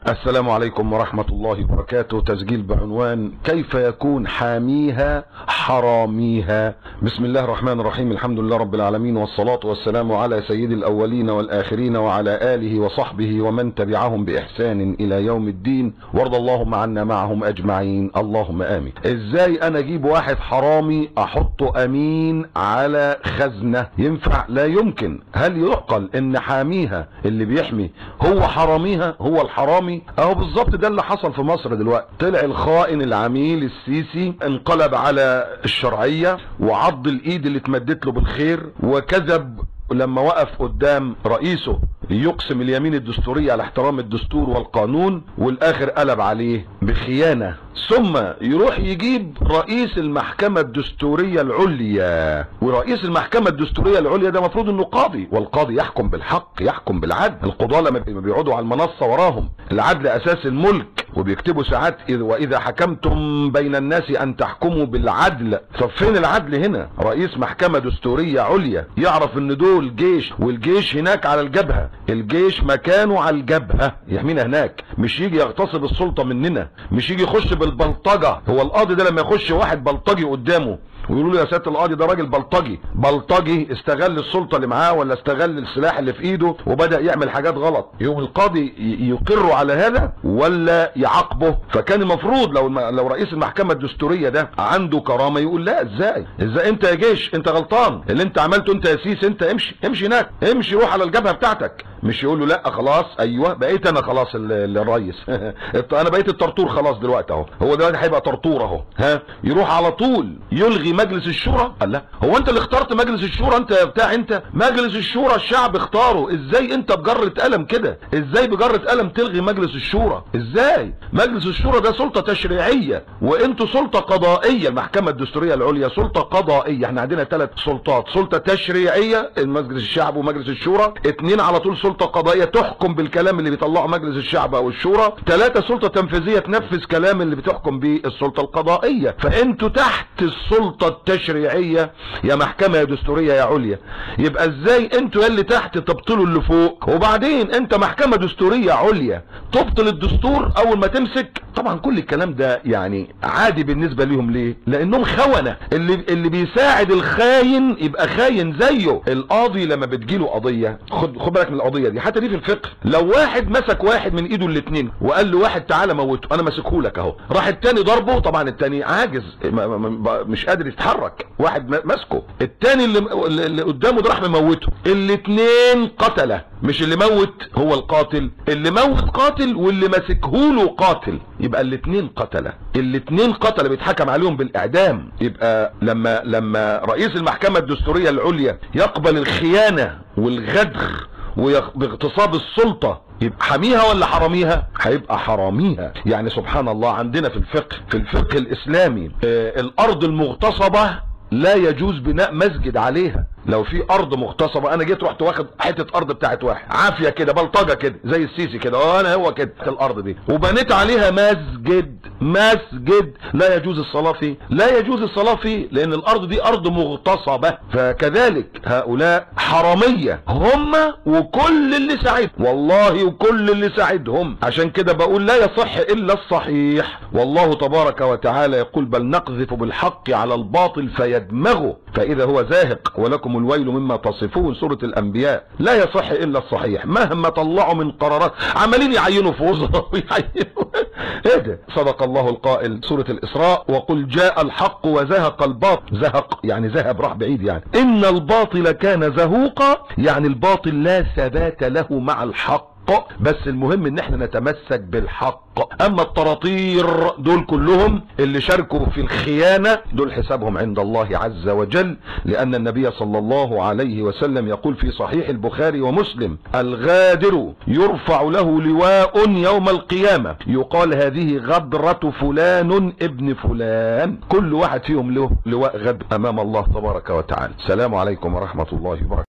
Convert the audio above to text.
السلام عليكم ورحمة الله وبركاته. تسجيل بعنوان كيف يكون حاميها حراميها. بسم الله الرحمن الرحيم. الحمد لله رب العالمين، والصلاة والسلام على سيد الأولين والآخرين وعلى آله وصحبه ومن تبعهم بإحسان إلى يوم الدين، وارض اللهم عنا معهم أجمعين، اللهم آمين. إزاي أنا أجيب واحد حرامي أحطه أمين على خزنة؟ ينفع؟ لا يمكن. هل يعقل إن حاميها اللي بيحمي هو حراميها، هو الحرامي؟ اهو بالظبط ده اللي حصل في مصر دلوقتي. طلع الخائن العميل السيسي انقلب على الشرعية وعض الايد اللي اتمدت له بالخير، وكذب لما وقف قدام رئيسه يقسم اليمين الدستورية على احترام الدستور والقانون، والاخر قلب عليه بخيانة. ثم يروح يجيب رئيس المحكمة الدستورية العليا، ورئيس المحكمة الدستورية العليا ده مفروض انه قاضي، والقاضي يحكم بالحق يحكم بالعدل. القضاة لما بيقعدوا على المنصة وراهم العدل اساس الملك، وبيكتبوا ساعات واذا حكمتم بين الناس ان تحكموا بالعدل. طب فين العدل هنا؟ رئيس محكمة دستورية عليا يعرف ان دول جيش، والجيش هناك على الجبهة، الجيش مكانه على الجبهة يحمينا هناك، مش يجي يغتصب السلطة مننا، مش يجي يخش بالبلطجة. هو القاضي ده لما يخش واحد بلطجي قدامه ويقولوا له يا سيادة القاضي ده راجل بلطجي استغل السلطة اللي معاه ولا استغل السلاح اللي في ايده وبدأ يعمل حاجات غلط، يوم القاضي يقر على هذا ولا يعاقبه؟ فكان المفروض لو رئيس المحكمة الدستورية ده عنده كرامة يقول لا، ازاي انت يا جيش انت غلطان، اللي انت عملته انت يا سيس، انت امشي هناك، امشي روح على الجبهة بتاعتك. مش يقول له لا خلاص، ايوه بقيت انا خلاص الرئيس انا بقيت الطرطور خلاص دلوقتي اهو، هو دلوقتي هيبقى طرطور اهو. يروح على طول يلغي مجلس الشورى. قال لا، هو انت اللي اخترت مجلس الشورى؟ انت مجلس الشورى الشعب اختاره، ازاي انت بجرة قلم كده؟ ازاي بجرة قلم تلغي مجلس الشورى؟ ازاي؟ مجلس الشورى ده سلطة تشريعية وانتوا سلطة قضائية. المحكمة الدستورية العليا سلطة قضائية، احنا عندنا 3 سلطات، سلطة تشريعية مجلس الشعب ومجلس الشورى، 2 على طول سلطة قضائية تحكم بالكلام اللي بيطلعه مجلس الشعب او الشورى، 3 سلطة تنفيذية تنفذ كلام اللي بتحكم بيه السلطة القضائية. فانتوا تحت السلطة التشريعية يا محكمة يا دستورية يا عليا. يبقى ازاي انتوا اللي تحت تبطلوا اللي فوق؟ وبعدين انت محكمة دستورية عليا تبطل الدستور اول ما تمسك؟ طبعا كل الكلام ده يعني عادي بالنسبة ليهم. ليه؟ لانهم خونة. اللي بيساعد الخاين يبقى خاين زيه. القاضي لما بتجيله قضية، خد بالك من القضية دي، حتى دي في الفقه، لو واحد مسك واحد من ايده الاتنين وقال له واحد تعالى موته، انا ماسكهولك اهو، راح التاني ضربه، طبعا التاني عاجز مش قادر يتحرك، واحد ماسكه، التاني اللي قدامه ده راح مموته، الاتنين قتله. مش اللي موت هو القاتل، اللي موت قاتل واللي ماسكهوله قاتل، يبقى الاتنين قتله بيتحكم عليهم بالاعدام. يبقى لما رئيس المحكمة الدستورية العليا يقبل الخيانة والغدر باغتصاب السلطة، يبقى حاميها ولا حراميها؟ هيبقى حراميها. يعني سبحان الله، عندنا في الفقه الاسلامي الارض المغتصبة لا يجوز بناء مسجد عليها. لو في ارض مغتصبه، انا جيت رحت واخد حته ارض بتاعت واحد عافيه كده، بلطجه كده زي السيسي كده، هو كده الارض دي، وبنيت عليها مسجد، لا يجوز الصلاه فيه، لان الارض دي ارض مغتصبه. فكذلك هؤلاء حراميه هم وكل اللي ساعدهم، والله وكل اللي ساعدهم. عشان كده بقول لا يصح الا الصحيح. والله تبارك وتعالى يقول بل نقذف بالحق على الباطل فيدمغه فاذا هو زاهق ولكم الويل مما تصفون، سورة الانبياء. لا يصح الا الصحيح. مهما طلعوا من قرارات عمالين يعينوا في وزراء ويعينوا ايه ده؟ صدق الله القائل، سورة الاسراء، وقل جاء الحق وزهق الباطل. زهق يعني ذهب، راح بعيد، يعني ان الباطل كان زهوقا، يعني الباطل لا ثبات له مع الحق. بس المهم ان احنا نتمسك بالحق. اما الطراطير دول كلهم اللي شاركوا في الخيانة دول حسابهم عند الله عز وجل، لان النبي صلى الله عليه وسلم يقول في صحيح البخاري ومسلم: الغادر يرفع له لواء يوم القيامة يقال هذه غدرة فلان ابن فلان. كل واحد فيهم له لواء غدر امام الله تبارك وتعالى. السلام عليكم ورحمة الله وبركاته.